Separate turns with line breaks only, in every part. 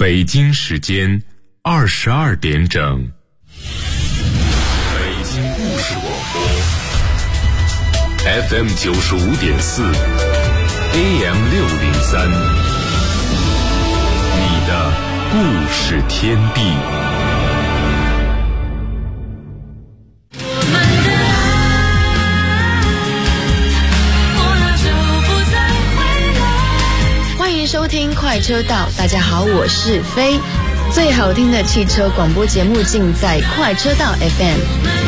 北京时间22点整，北京故事广播 FM 95.4 AM 603，你的故事天地。
收听快车道，大家好，我是飞。最好听的汽车广播节目尽在快车道 FM。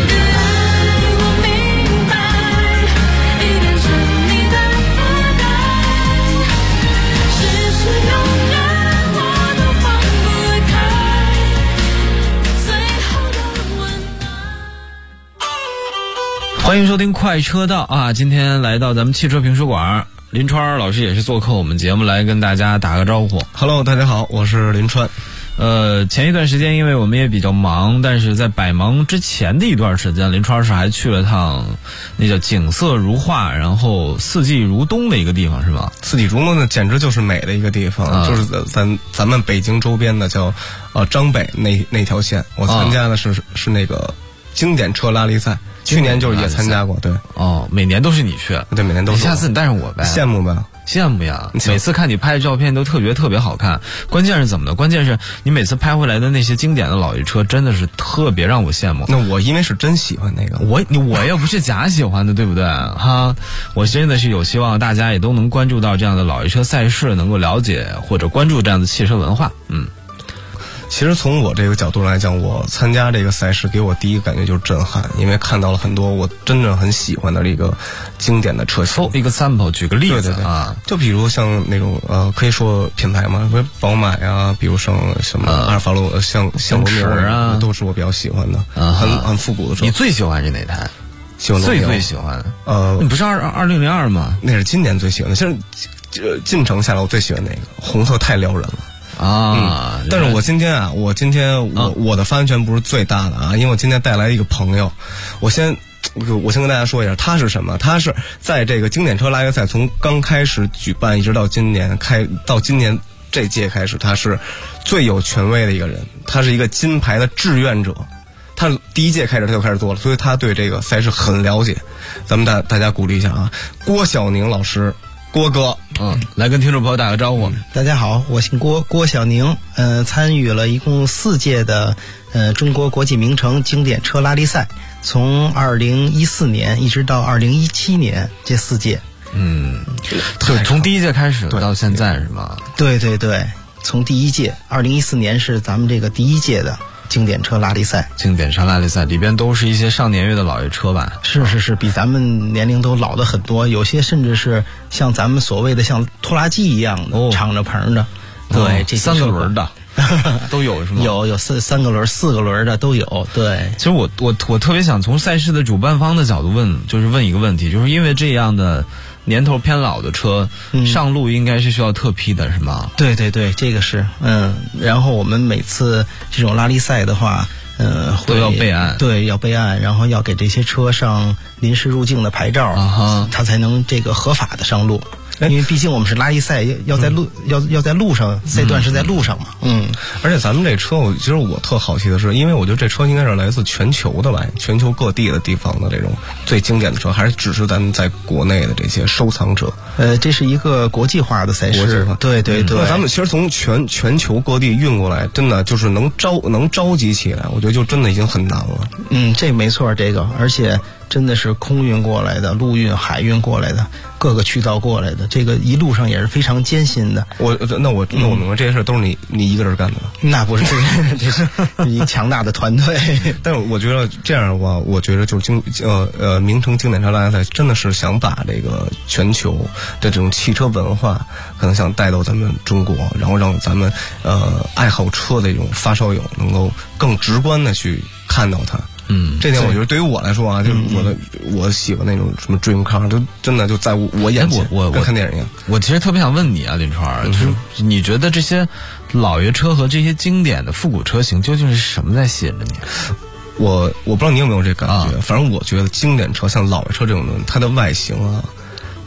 欢迎收听快车道啊！今天来到咱们汽车评书馆。林川老师也是做客我们节目来跟大家打个招呼。
Hello， 大家好，我是林川。
前一段时间因为我们也比较忙，但是在百忙之前的一段时间，林川是还去了趟那叫景色如画，然后四季如冬的一个地方，是吗？
四季如冬呢，简直就是美的一个地方，就是咱们北京周边的叫张北那条线，我参加的是那个经典车拉力赛。去年就是也参加过，对。
哦，每年都是你去？
对，每年都是。
下次你带上我呗。
羡慕呗？
羡慕呀！每次看你拍的照片都特别好看。关键是怎么的？关键是你每次拍回来的那些经典的老爷车，真的是特别让我羡慕。
那我因为是真喜欢那个，
我也不是假喜欢的，对不对？哈，我真的是有希望大家也都能关注到这样的老爷车赛事，能够了解或者关注这样的汽车文化。
其实从我这个角度来讲，我参加这个赛事给我第一个感觉就是震撼，因为看到了很多我真正很喜欢的这个经典的车型。
一个 sample， 举个例子
啊，就比如像那种可以说品牌嘛，比如宝马呀，比如像什么阿尔法罗，像罗密欧啊，都是我比较喜欢的，很复古的车。
你最喜欢是哪台？最喜欢你不是2002吗？
那是今年最喜欢的。其实进城下来我最喜欢那个红色，太撩人了。但是我今天我的发言权不是最大的啊，因为我今天带来一个朋友，我先跟大家说一下，他是什么？他是在这个经典车拉力赛从刚开始举办一直到今年这届开始，他是最有权威的一个人，他是一个金牌的志愿者，他第一届开始他就开始做了，所以他对这个赛事很了解。咱们大家鼓励一下啊，郭晓宁老师。郭哥，
来跟听众朋友打个招呼。
大家好，我姓郭晓宁，参与了一共4届的中国国际名城经典车拉力赛，从2014年一直到2017年这4届。
就是从第一届开始到现在是吗？
对，从第一届2014年是咱们这个第一届的经典车拉力赛。
经典车拉力赛里边都是一些上年月的老爷车吧？
是，比咱们年龄都老的很多，有些甚至是像咱们所谓的像拖拉机一样的，敞着棚的。对，这些
3个轮的都有是吗？
有3个轮、4个轮的都有。对，
其实我特别想从赛事的主办方的角度问一个问题，就是因为这样的年头偏老的车，上路应该是需要特批的是吗？
对，这个是然后我们每次这种拉力赛的话，
都要备案。
对，要备案，然后要给这些车上临时入境的牌照，它才能这个合法的上路。因为毕竟我们是拉力赛，要在路上，赛段是在路上嘛。
而且咱们这车，其实我特好奇的是，因为我觉得这车应该是来自全球各地的地方的这种最经典的车，还是只是咱们在国内的这些收藏者？
这是一个国际化的赛事。对。
那咱们其实从全球各地运过来，真的就是能召集起来，我觉得就真的已经很难了。
这没错，这个而且真的是空运过来的、陆运、海运过来的，各个渠道过来的，这个一路上也是非常艰辛的。
那我明白，这些事都是你一个人干的？
那不是，这是一个强大的团队。
但是我觉得这样的话，我觉得就是名城经典车拉力赛真的是想把这个全球的这种汽车文化，可能想带到咱们中国，然后让咱们爱好车的这种发烧友能够更直观的去看到它。这点我觉得对于我来说啊，就是我喜欢那种什么 dream car， 就真的就在我眼前，跟看电影一样。
我其实特别想问你啊，林川，就是你觉得这些老爷车和这些经典的复古车型究竟是什么在吸引着你？
我不知道你有没有这感觉，反正我觉得经典车像老爷车这种东西，它的外形啊，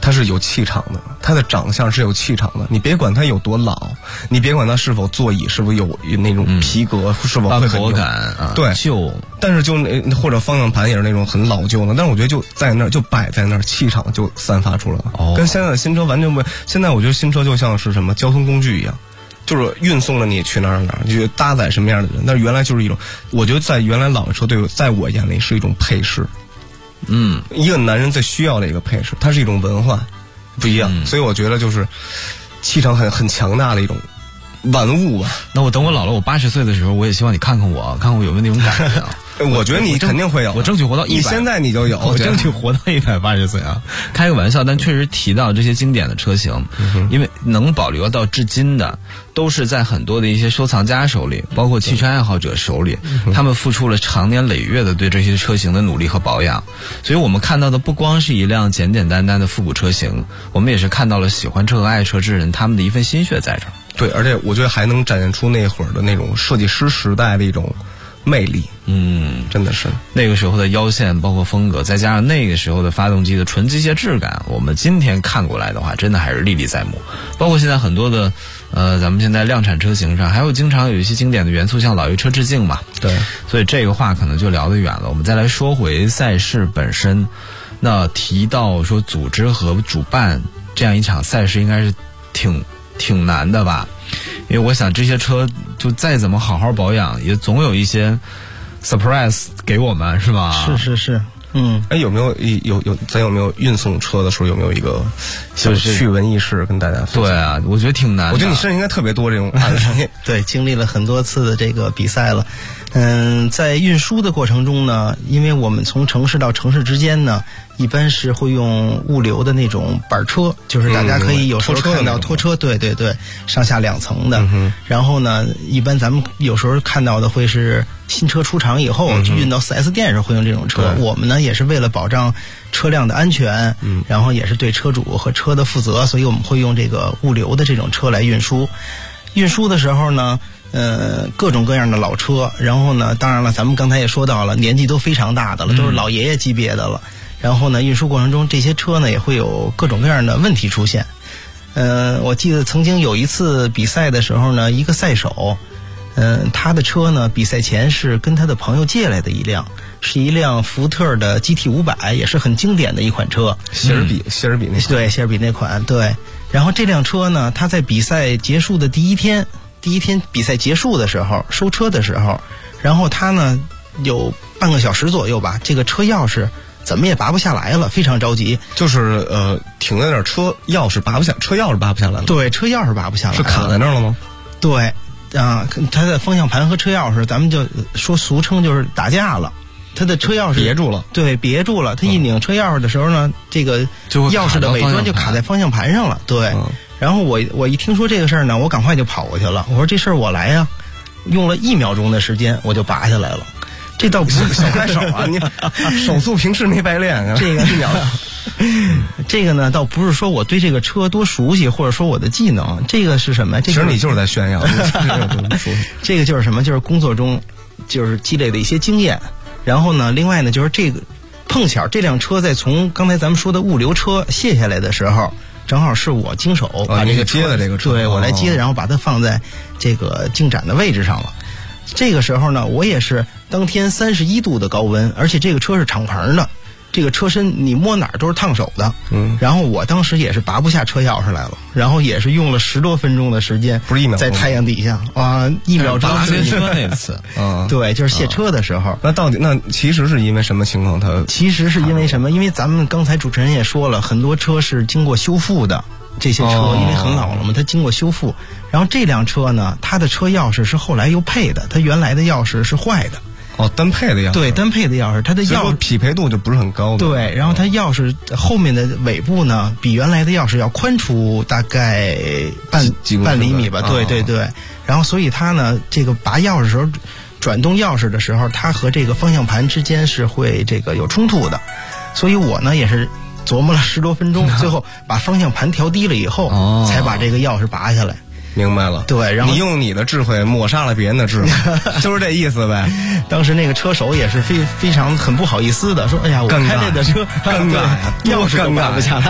它是有气场的，它的长相是有气场的。你别管它有多老，你别管它是否座椅是否有那种皮革，是否会很
感啊，
对，
旧。
但是就或者方向盘也是那种很老旧的，但是我觉得就在那儿，就摆在那儿，气场就散发出来了。跟现在的新车完全不。现在我觉得新车就像是什么交通工具一样，就是运送了你去哪儿哪儿，你就搭载什么样的人。但是原来就是一种，我觉得在原来老的车在我眼里是一种配饰。一个男人最需要的一个配饰，它是一种文化，不一样。所以我觉得就是气场很强大的一种玩物吧。
那我等我老了，我80岁的时候，我也希望你看看我有没有那种感觉啊。
我觉得你肯定会有，
我争取活到100。
你现在你就有，
我争取活到180岁啊！开个玩笑，但确实提到这些经典的车型，因为能保留到至今的，都是在很多的一些收藏家手里，包括汽车爱好者手里，他们付出了长年累月的对这些车型的努力和保养。所以我们看到的不光是一辆简简单单的复古车型，我们也是看到了喜欢车和爱车之人他们的一份心血在这儿。
对，而且我觉得还能展现出那会儿的那种设计师时代的一种魅力。真的是
那个时候的腰线包括风格，再加上那个时候的发动机的纯机械质感，我们今天看过来的话真的还是历历在目。包括现在很多的咱们现在量产车型上还有经常有一些经典的元素，向老爷车致敬嘛。
对，
所以这个话可能就聊得远了。我们再来说回赛事本身，那提到说组织和主办这样一场赛事应该是挺难的吧，因为我想这些车就再怎么好好保养，也总有一些 surprise 给我们，是吧？
是。
有没有咱有没有运送车的时候有没有一个小趣闻轶事跟大家分享？
对啊，我觉得挺难的。
我觉得你身上应该特别多这种案例。
对，经历了很多次的这个比赛了。在运输的过程中呢，因为我们从城市到城市之间呢，一般是会用物流的那种板车，就是大家可以有时候看到拖车，对，上下2层的。然后呢，一般咱们有时候看到的会是新车出厂以后运到 4S 店上会用这种车。我们呢也是为了保障车辆的安全，然后也是对车主和车的负责，所以我们会用这个物流的这种车来运输。运输的时候呢，各种各样的老车，然后呢，当然了，咱们刚才也说到了，年纪都非常大的了，都是老爷爷级别的了。然后呢，运输过程中这些车呢也会有各种各样的问题出现。我记得曾经有一次比赛的时候呢，一个赛手，他的车呢比赛前是跟他的朋友借来的一辆，是一辆福特的 GT500，也是很经典的一款车。
谢尔比那款。
对，谢尔比那款。对。然后这辆车呢，他在比赛结束的第一天比赛结束的时候，收车的时候，然后他呢有半个小时左右吧，这个车钥匙怎么也拔不下来了，非常着急。
就是停在那儿，车钥匙拔不下来了。
对，车钥匙拔不下来了。
是卡在那儿了吗？
对，他的方向盘和车钥匙，咱们就说俗称就是打架了。他的车钥匙
别住了，
对，别住了。他一拧车钥匙的时候呢，这个钥匙的尾端就卡在方向盘上了。对，然后我一听说这个事儿呢，我赶快就跑过去了。我说这事儿我来呀，用了1秒钟的时间我就拔下来了。这倒不是
小快手啊，你手速平时没白练啊。
这个1秒，这个呢倒不是说我对这个车多熟悉，或者说我的技能，这个是什么？
其实你就是在炫耀。
这个就是什么？就是工作中就是积累的一些经验。然后呢，另外呢，就是这个碰巧这辆车在从刚才咱们说的物流车卸下来的时候，正好是我经手把这个
接的这个车，
对，我来接的，然后把它放在这个进展的位置上了。这个时候呢，我也是当天31度的高温，而且这个车是敞篷的，这个车身你摸哪儿都是烫手的。然后我当时也是拔不下车钥匙来了，然后也是用了10多分钟的时间，
不是1秒钟，
在太阳底下1秒钟。
拔卸车那次，
对，就是卸车的时候。
那其实是因为什么情况？
其实是因为什么？因为咱们刚才主持人也说了，很多车是经过修复的。这些车因为很老了嘛，它经过修复。然后这辆车呢，它的车钥匙是后来又配的，它原来的钥匙是坏的。
单配的钥匙。
对，单配的钥匙，它的钥匙
匹配度就不是很高的。
对，然后它钥匙后面的尾部呢，比原来的钥匙要宽出大概半厘米吧。对。然后所以它呢，这个拔钥匙的时候，转动钥匙的时候，它和这个方向盘之间是会这个有冲突的。所以我呢也是琢磨了10多分钟，最后把方向盘调低了以后，才把这个钥匙拔下来。
明白了。
对，然后
你用你的智慧抹杀了别人的智慧，就是这意思呗。
当时那个车手也是非常很不好意思的说：“哎呀，我开这个车，
尴尬呀，
钥匙都拔不下来。”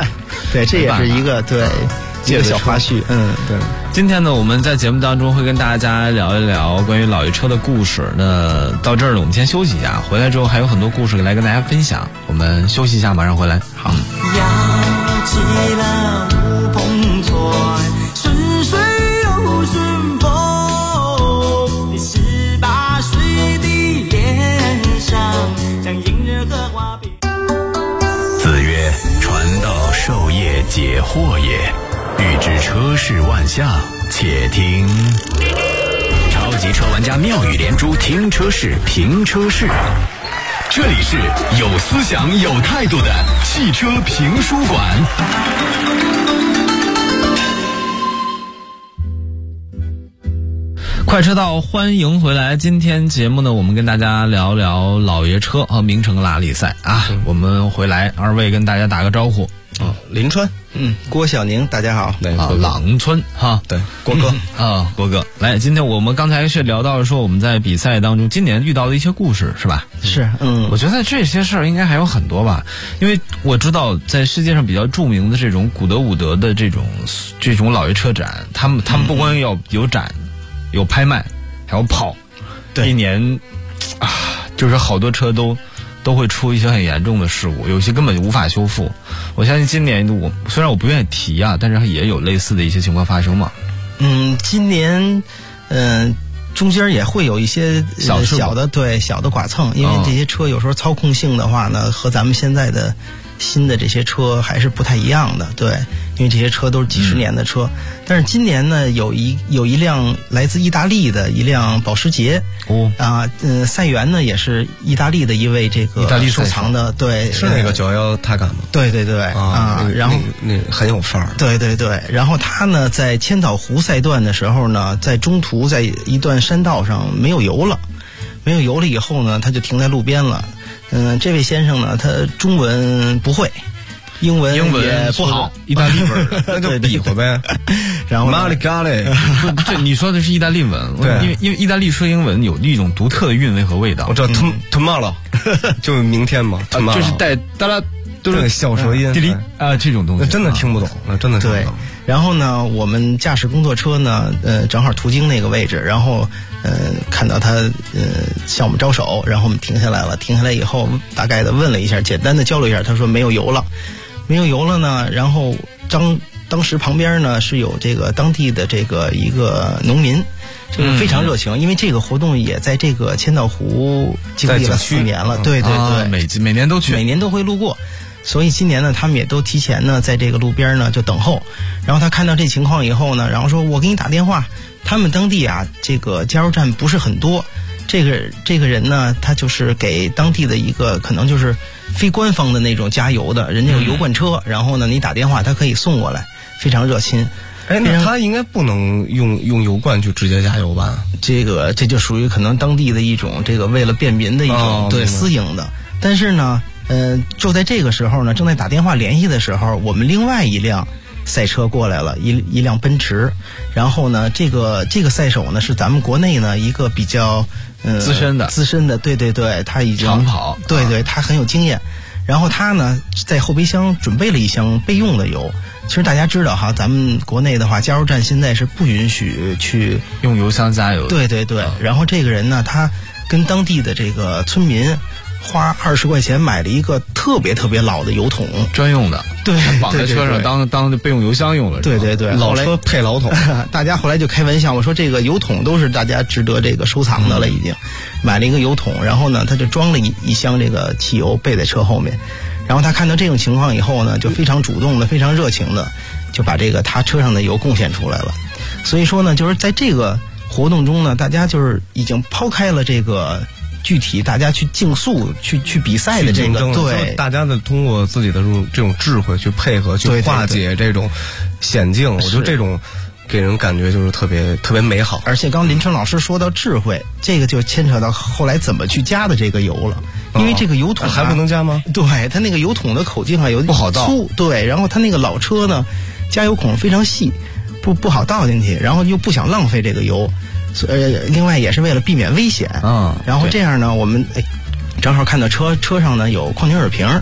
对，这也是一个一个小花絮。
对。今天呢，我们在节目当中会跟大家聊一聊关于老爷车的故事。那到这儿呢，我们先休息一下，回来之后还有很多故事来跟大家分享。我们休息一下，马上回来。好。
摇起了乌篷船，顺水又顺风，你18岁的脸上像迎日荷花边。
子曰：传道授业解惑也，欲知车事万象，且听超级车玩家妙语连珠，听车事评车事。这里是有思想有态度的汽车评书馆。
快车道，欢迎回来。今天节目呢，我们跟大家聊聊老爷车和名城拉力赛啊。我们回来，二位跟大家打个招呼。
林川，
郭晓宁，大家好。
朗村哈，
对，郭哥
郭哥，来，今天我们刚才是聊到说我们在比赛当中今年遇到的一些故事，是吧？
是，
我觉得这些事儿应该还有很多吧，因为我知道在世界上比较著名的这种古德伍德的这种老爷车展，他们不光要有展，有拍卖，还有跑，
对，
一年就是好多车都会出一些很严重的事故，有些根本就无法修复。我相信今年虽然我不愿意提啊，但是也有类似的一些情况发生嘛。
今年中间也会有一些小的剐蹭，因为这些车有时候操控性的话呢，和咱们现在的新的这些车还是不太一样的，对，因为这些车都是几十年的车。但是今年呢，有一辆来自意大利的一辆保时捷，赛员呢也是意大利的一位这个收藏的，对，
是那个911泰坦吗？
对然后
那很有范儿，
对，然后他呢在千岛湖赛段的时候呢，在中途在一段山道上没有油了以后呢，他就停在路边了。这位先生呢，他中文不会，英文也不好，
意大利文
那就比划呗。
然后
马里咖喱，
这你说的是意大利文，
对，
因为意大利说英文有一种独特的韵味和味道。
我知道 tomorrow 就是明天嘛，
就是带哒啦
都是小舌音，
这种东西
真的听不懂，真的听不懂。
然后呢，我们驾驶工作车呢，正好途经那个位置，然后看到他向我们招手，然后我们停下来了。停下来以后，大概的问了一下，简单的交流一下，他说没有油了呢。然后当时旁边呢是有这个当地的这个一个农民，这个非常热情，因为这个活动也在这个千岛湖经历了4年了，对，
每年都去，
每年都会路过。所以今年呢，他们也都提前呢，在这个路边呢就等候。然后他看到这情况以后呢，然后说：“我给你打电话。”他们当地啊，这个加油站不是很多。这个人呢，他就是给当地的一个可能就是非官方的那种加油的，人家有油罐车，然后呢，你打电话他可以送过来，非常热心。
那他应该不能用油罐去直接加油吧？
这就属于可能当地的一种这个为了便民的一种对私营的。但是呢。就在这个时候呢，正在打电话联系的时候，我们另外一辆赛车过来了，一辆奔驰。然后呢，这个赛手呢是咱们国内呢一个比较
资深
的，对，他已经
长跑，
对，他很有经验。然后他呢在后备箱准备了一箱备用的油。其实大家知道哈，咱们国内的话，加油站现在是不允许去
用油箱加油的。
对。然后这个人呢，他跟当地的这个村民。花20块钱买了一个特别老的油桶，
专用的，
对，
绑在车上当备用油箱用了。
对，
老车配老桶，
大家后来就开玩笑，我说这个油桶都是大家值得这个收藏的了，已经买了一个油桶，然后呢，他就装了一箱这个汽油备在车后面。然后他看到这种情况以后呢，就非常主动的、非常热情的，就把这个他车上的油贡献出来了。所以说呢，就是在这个活动中呢，大家就是已经抛开了这个。具体大家去竞速去比赛的这个，对，
大家的通过自己的这种智慧去配合去化解这种险境，我觉得这种给人感觉就是特别美好。
而且刚林春老师说到智慧，这个就牵扯到后来怎么去加的这个油了，因为这个油桶
还不能加吗？
对，它那个油桶的口径啊有
不好倒，
粗，对，然后它那个老车呢加油孔非常细，不好倒进去，然后又不想浪费这个油。另外也是为了避免危险然后这样呢，我们正好看到车上呢有矿泉水瓶，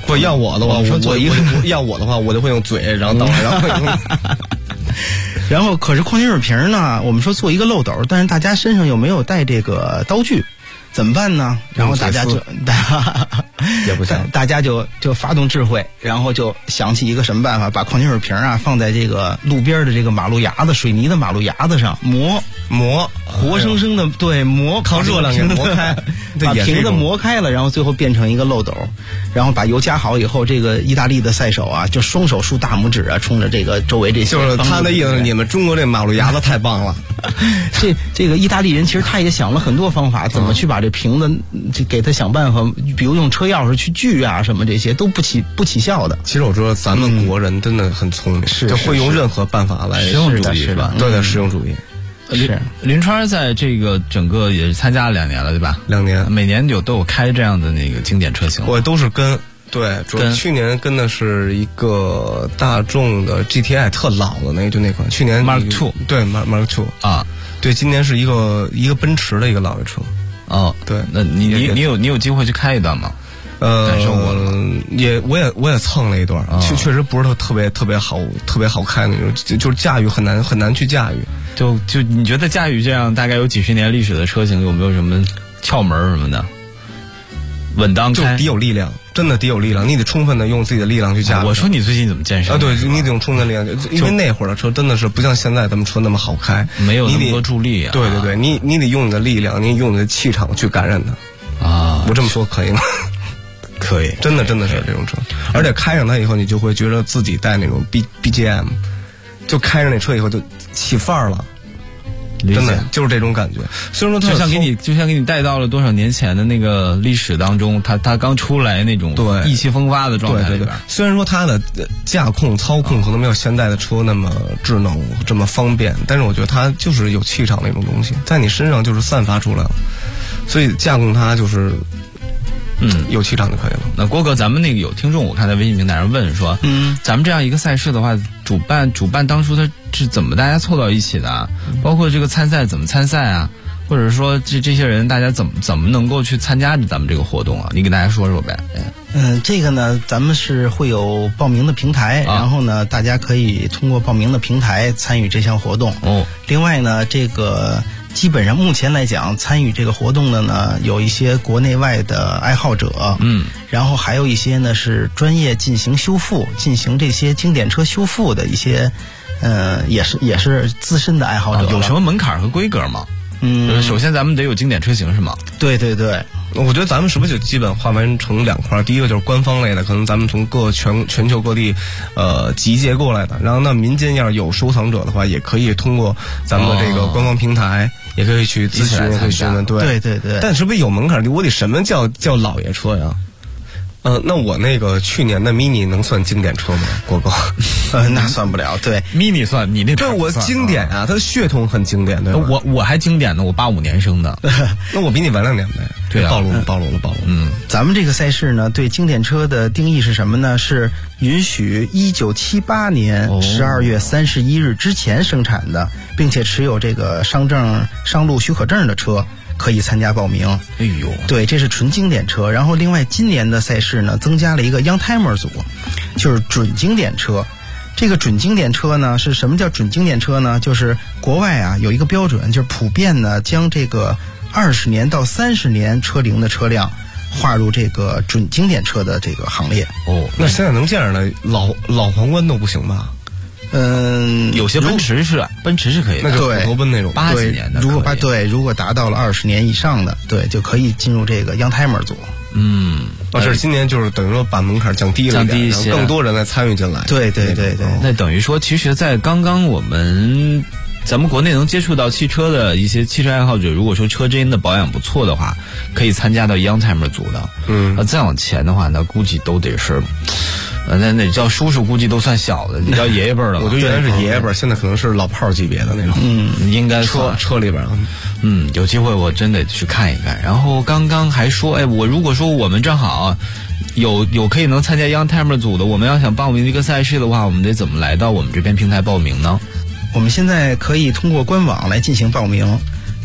不要我的话，我要我的话，我就会用嘴，然后倒，然后
然后可是矿泉水瓶呢，我们说做一个漏斗，但是大家身上又没有带这个刀具，怎么办呢？然后大家就
也不行，
大家就发动智慧，然后就想起一个什么办法，把矿泉水瓶啊放在这个路边的这个马路牙子，水泥的马路牙子上磨，活生生的对磨，
靠热量给磨开，
把瓶子磨开了，然后最后变成一个漏斗，然后把油加好以后，这个意大利的赛手啊，就双手竖大拇指啊，冲着这个周围这些，
就是他的意思，你们中国这马路牙子太棒了。
这个意大利人其实他也想了很多方法，怎么去把这瓶子就给他想办法，比如用车钥匙去锯啊，什么这些都不起效的。
其实我说咱们国人真的很聪明，就会用任何办法来
实用主义是吧？
对，实用主义。
林川在这个整个也参加了2年了，对吧
？2年，
每年都有开这样的那个经典车型。
我都是跟。对，去年跟的是一个大众的 GTI 特老的那个，就那款。去年
Mark II，
对 Mark II
啊，
对，今年是一个奔驰的一个老爷车。
哦，
对，
那你有机会去开一段吗？感受过了吗？
我也蹭了一段，确实不是特别好开那种，就是驾驭很难去驾驭。
就你觉得驾驭这样大概有几十年历史的车型，有没有什么窍门什么的？稳当开，
就得有力量，真的得有力量，你得充分的用自己的力量去驾驭。
我说你最近怎么健身？
对，你得用充分力量，因为那会儿的车真的是不像现在咱们车那么好开，
没有那么多助力啊。
对，你得用你的力量，你用你的气场去感染它啊。我这么说可以吗？
可以，
真的是这种车，而且开上它以后，你就会觉得自己带那种 BGM， 就开上那车以后就起范儿了。真的就是这种感觉，虽然说它
就像给你带到了多少年前的那个历史当中，它刚出来那种意气风发的状态里边。
虽然说它的驾控操控可能没有现在的车那么智能这么方便，但是我觉得它就是有气场那种东西，在你身上就是散发出来了，所以驾控它就是有气场就可以了。
那郭哥，咱们那个有听众，我看在微信平台上问说，咱们这样一个赛事的话，主办当初他是怎么大家凑到一起的？包括这个参赛怎么参赛啊？或者说这些人大家怎么能够去参加咱们这个活动啊？你给大家说说呗。
这个呢，咱们是会有报名的平台，然后呢，大家可以通过报名的平台参与这项活动。另外呢，这个基本上目前来讲，参与这个活动的呢，有一些国内外的爱好者，然后还有一些呢是专业进行这些经典车修复的一些，也是资深的爱好者。
有什么门槛和规格吗？首先咱们得有经典车型是吗？
对，
我觉得咱们是不是就基本划分成2块？第一个就是官方类的，可能咱们从全球各地集结过来的。然后呢，民间要是有收藏者的话，也可以通过咱们的这个官方平台，也可以去咨询，也可以询问。对。但是不是有门槛？我得什么叫老爷车呀？那我那个去年的 Mini 能算经典车吗？郭哥，
那算不了。对
，Mini 算，你那
对我经典啊，它的血统很经典，对吧？
我还经典呢，我85年生的，
那我比你晚2年呗。
对啊，
暴露了。
咱们这个赛事呢，对经典车的定义是什么呢？是允许1978年12月31日之前生产的，并且持有这个商路许可证的车可以参加报名。
哎呦，
对，这是纯经典车。然后另外今年的赛事呢，增加了一个 Youngtimer 组，就是准经典车。这个准经典车呢，是什么叫准经典车呢？就是国外啊有一个标准，就是普遍呢将这个20年到30年车龄的车辆划入这个准经典车的这个行列。
那现在能这样的老皇冠都不行吧？
有些奔驰是可以的，
那就普陀奔那种
80几年的，
如果达到了20年以上的，对，就可以进入这个 Youngtimer 组。
是今年就是等于说把门槛降低了
一些，
更多人来参与进来。
对。
那等于说，其实，在刚刚咱们国内能接触到汽车的一些汽车爱好者，如果说车真的保养不错的话，可以参加到 Youngtimer 组的。再往前的话，那估计都得是。那叫叔叔估计都算小的，你叫爷爷辈了。
我觉得原来是爷爷辈，现在可能是老炮级别的那种。
应该
车里边。
有机会我真得去看一看。然后刚刚还说，我如果说我们正好有可以能参加 Youngtimer 组的，我们要想报名一个赛事的话，我们得怎么来到我们这边平台报名呢？
我们现在可以通过官网来进行报名。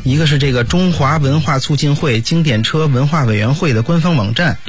一个是这个中华文化促进会经典车文化委员会的官方网站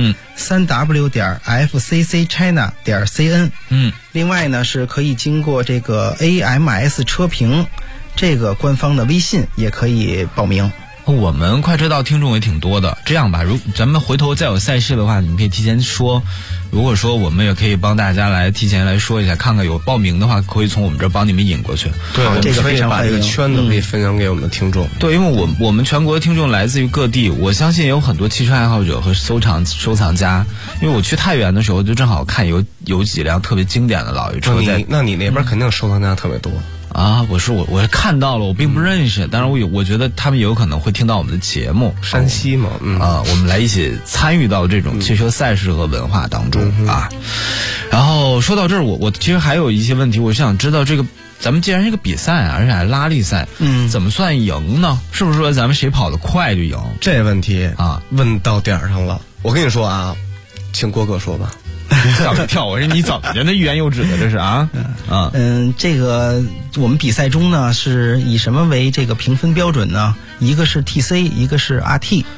，3w.fccchina.cn。另外呢是可以经过这个 AMS 车评这个官方的微信也可以报名。
我们快车道听众也挺多的，这样吧，咱们回头再有赛事的话，你们可以提前说。如果说我们也可以帮大家来提前来说一下，看看有报名的话，可以从我们这儿帮你们引过去。
对，
这个非常
把这个圈子可以分享给我们的听众。
对，因为我们全国的听众来自于各地，我相信也有很多汽车爱好者和收藏家。因为我去太原的时候，就正好看有几辆特别经典的老爷车在。
那你那边肯定收藏家特别多。
啊，我是看到了，我并不认识，当然我觉得他们也有可能会听到我们的节目。
山西嘛，
我们来一起参与到这种汽车赛事和文化当中啊。然后说到这儿，我其实还有一些问题，我想知道这个咱们既然是个比赛，而且还拉力赛，怎么算赢呢？是不是说咱们谁跑得快就赢？
这问题啊，问到点儿上了。我跟你说啊，请郭哥说吧。
吓我一跳！我说你怎么着？那欲言又止的这是啊？
这个我们比赛中呢是以什么为这个评分标准呢？一个是 TC， 一个是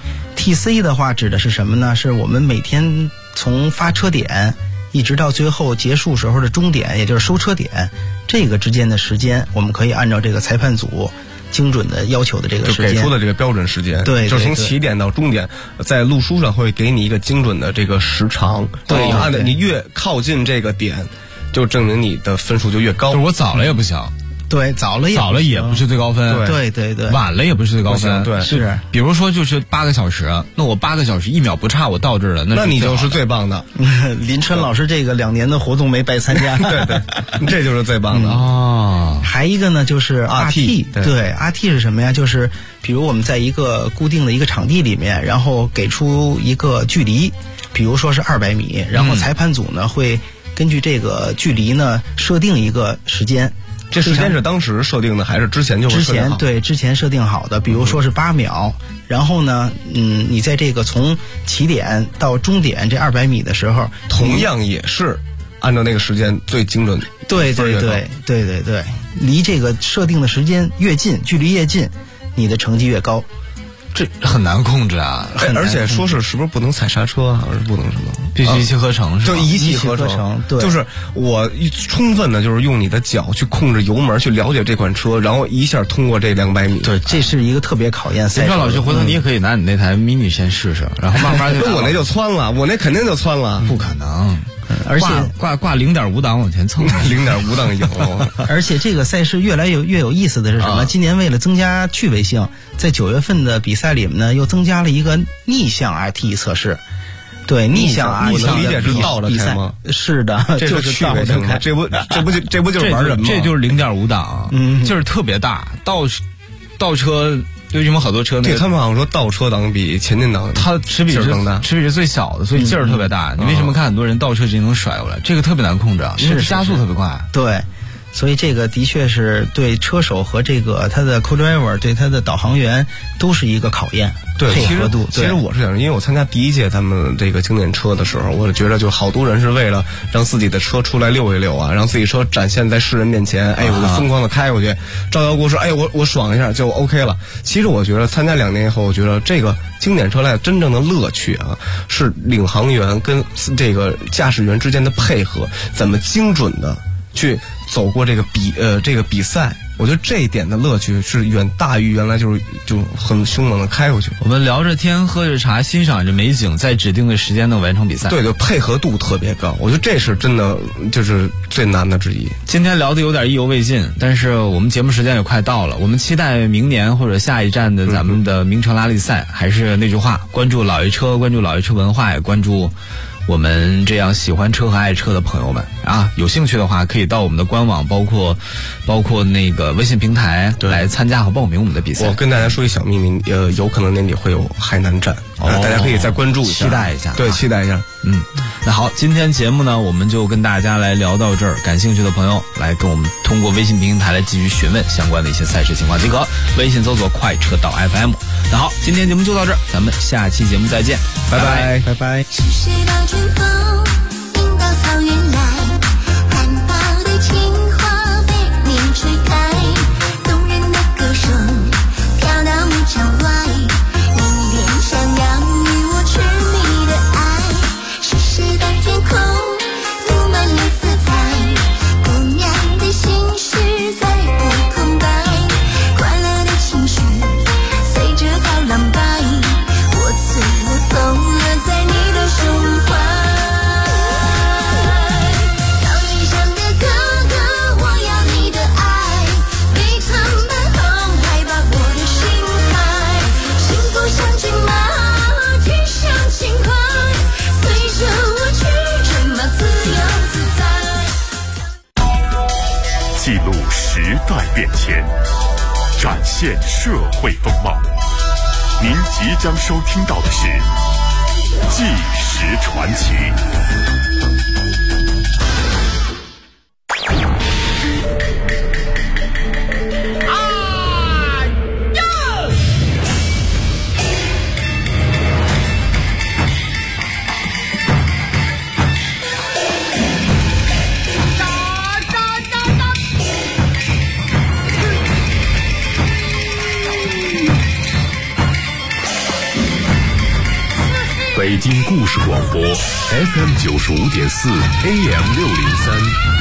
RT。TC 的话指的是什么呢？是我们每天从发车点一直到最后结束时候的终点，也就是收车点，这个之间的时间，我们可以按照这个裁判组精准的要求的这个时间，
就给出的这个标准时间，
对，
就是从起点到终点，在路书上会给你一个精准的这个时长。
对，
按照你越靠近这个点，就证明你的分数就越高。
就是我早了也不行。
对，早了也
不是最高分，
对，
晚了也不是最高分，
对，
是。
比如说就是8个小时，那我8个小时1秒不差，我到这儿了，
那你就是最棒的。
林川老师这个2年的活动没白参加，
对，这就是最棒的
哦。
还一个呢就是 RT， 对 RT 是什么呀？就是比如我们在一个固定的一个场地里面，然后给出一个距离，比如说是200米，然后裁判组呢会根据这个距离呢设定一个时间。
这时间是当时设定的还是之前就设定好？
之前设定好的，比如说是8秒，然后呢，你在这个从起点到终点这200米的时候，
同样也是按照那个时间最精准。
对，离这个设定的时间越近，距离越近，你的成绩越高。
这很难控制啊！
而且说是不是不能踩刹车啊？还是不能什么？
必须一气呵成，是吧？
就一气呵成，对，就是我充分的，就是用你的脚去控制油门，去了解这款车，然后一下通过这200米。
对，这是一个特别考验赛。
林川老师，回头你也可以拿你那台 mini 先试试，然后慢慢就。
我那就窜了，我那肯定就窜了，
不可能。
而且
挂0.5档往前蹭
，0.5档赢了。
而且这个赛事越来越有意思的是什么？今年为了增加趣味性，在9月份的比赛里面呢，又增加了一个逆向 RT 测试。对，逆向 RT
我能理解是倒着开吗？
是的，
就是趣味性开。这不就是玩人吗？
这就是0.5档，劲儿特别大，倒车。为什么好多车
对他们好像说倒车档比前进档
它齿比是最小的，所以劲儿特别大。你为什么看很多人倒车直接能甩过来？这个特别难控制啊，是加速特别快。
对，所以这个的确是对车手和这个他的 co-driver 对他的导航员都是一个考验。
对，
配合度。
其实我是想，因为我参加第1届他们这个经典车的时候，我就觉得就好多人是为了让自己的车出来溜一溜啊，让自己车展现在世人面前，哎，我就疯狂的开过去，招摇过市，哎，我爽一下就 OK 了。其实我觉得参加2年以后，我觉得这个经典车类真正的乐趣啊，是领航员跟这个驾驶员之间的配合，怎么精准的去走过这个比赛。我觉得这一点的乐趣是远大于原来就很凶猛的开过去。
我们聊着天，喝着茶，欣赏着美景，在指定的时间内完成比赛。
对，就配合度特别高，我觉得这是真的就是最难的之一。
今天聊的有点意犹未尽，但是我们节目时间也快到了，我们期待明年或者下一站的咱们的名城拉力赛。还是那句话，关注老爷车，关注老爷车文化，也关注我们这样喜欢车和爱车的朋友们啊，有兴趣的话可以到我们的官网，包括那个微信平台来参加和报名我们的比赛。
我跟大家说一小秘密，有可能年底会有海南站，大家可以再关注一下，
期待一下。
对，期待一下。
那好，今天节目呢，我们就跟大家来聊到这儿。感兴趣的朋友来跟我们通过微信平台来继续询问相关的一些赛事情况即可。微信搜索快车道 FM。那好，今天节目就到这儿，咱们下期节目再见，拜拜，
拜拜。
是谁把春风引到草原来？含苞的情话被你吹开，动人的歌声飘到牧场。
时代变迁，展现社会风貌。您即将收听到的是《纪实传奇》。北京故事广播 FM 95.4 AM 603，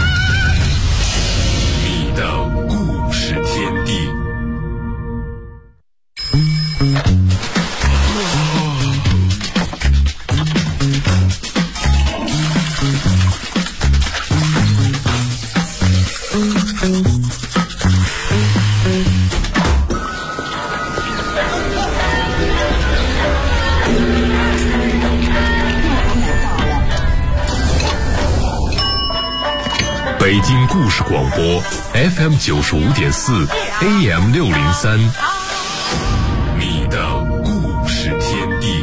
你的故事天地。北京故事广播 FM 95.4 AM 603，你的故事天地。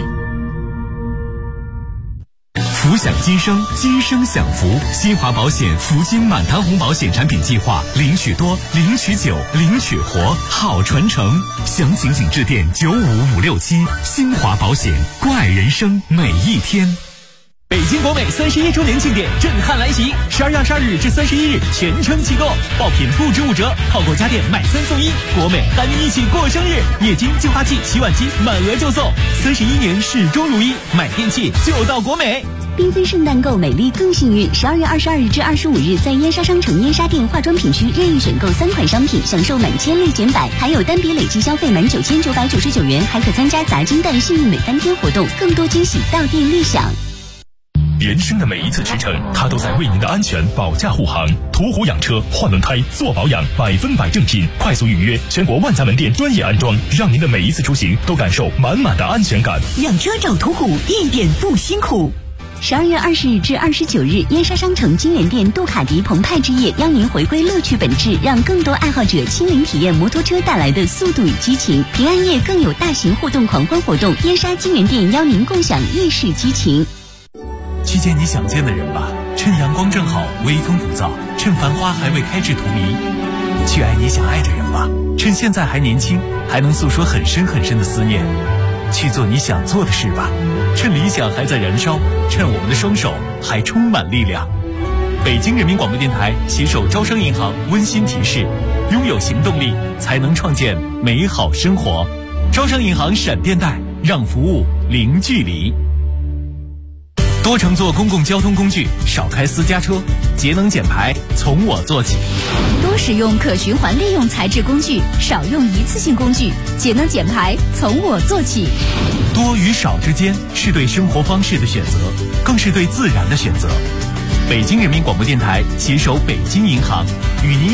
福享今生，今生享福。新华保险福金满堂红保险产品计划，领取多，领取久，领取活，好传承。详情请致电95567。新华保险，关爱人生每一天。北京国美31周年庆典震撼来袭，12月22日至31日全程起购，爆品不止5折，套购家电买3送1，国美和你一起过生日，液晶净化器、洗碗机满额就送，31年始终如一，买电器就到国美。
缤纷圣诞购美丽更幸运，12月22日至25日，在燕莎商城燕莎店化妆品区任意选购3款商品，享受满千立减100，还有单笔累计消费满9999元，还可参加砸金蛋幸运每3天活动，更多惊喜到店立享。
人生的每一次驰骋，它都在为您的安全保驾护航。途虎养车换轮胎做保养，100%正品，快速预约，全国万家门店专业安装，让您的每一次出行都感受满满的安全感。
养车找途虎，一点不辛苦。12月20日至29日，燕莎商城金源店杜卡迪澎湃之夜，邀您回归乐趣本质，让更多爱好者亲临体验摩托车带来的速度与激情。平安夜更有大型互动狂欢活动，燕莎金源店邀您共享夜市激情。
去见你想见的人吧，趁阳光正好，微风不燥，趁繁花还未开至荼蘼。去爱你想爱的人吧，趁现在还年轻，还能诉说很深很深的思念。去做你想做的事吧，趁理想还在燃烧，趁我们的双手还充满力量。北京人民广播电台携手招商银行温馨提示：拥有行动力，才能创建美好生活。招商银行闪电贷，让服务零距离。多乘坐公共交通工具，少开私家车，节能减排从我做起。
多使用可循环利用材质工具，少用一次性工具，节能减排从我做起。
多与少之间是对生活方式的选择，更是对自然的选择。北京人民广播电台携手北京银行，与您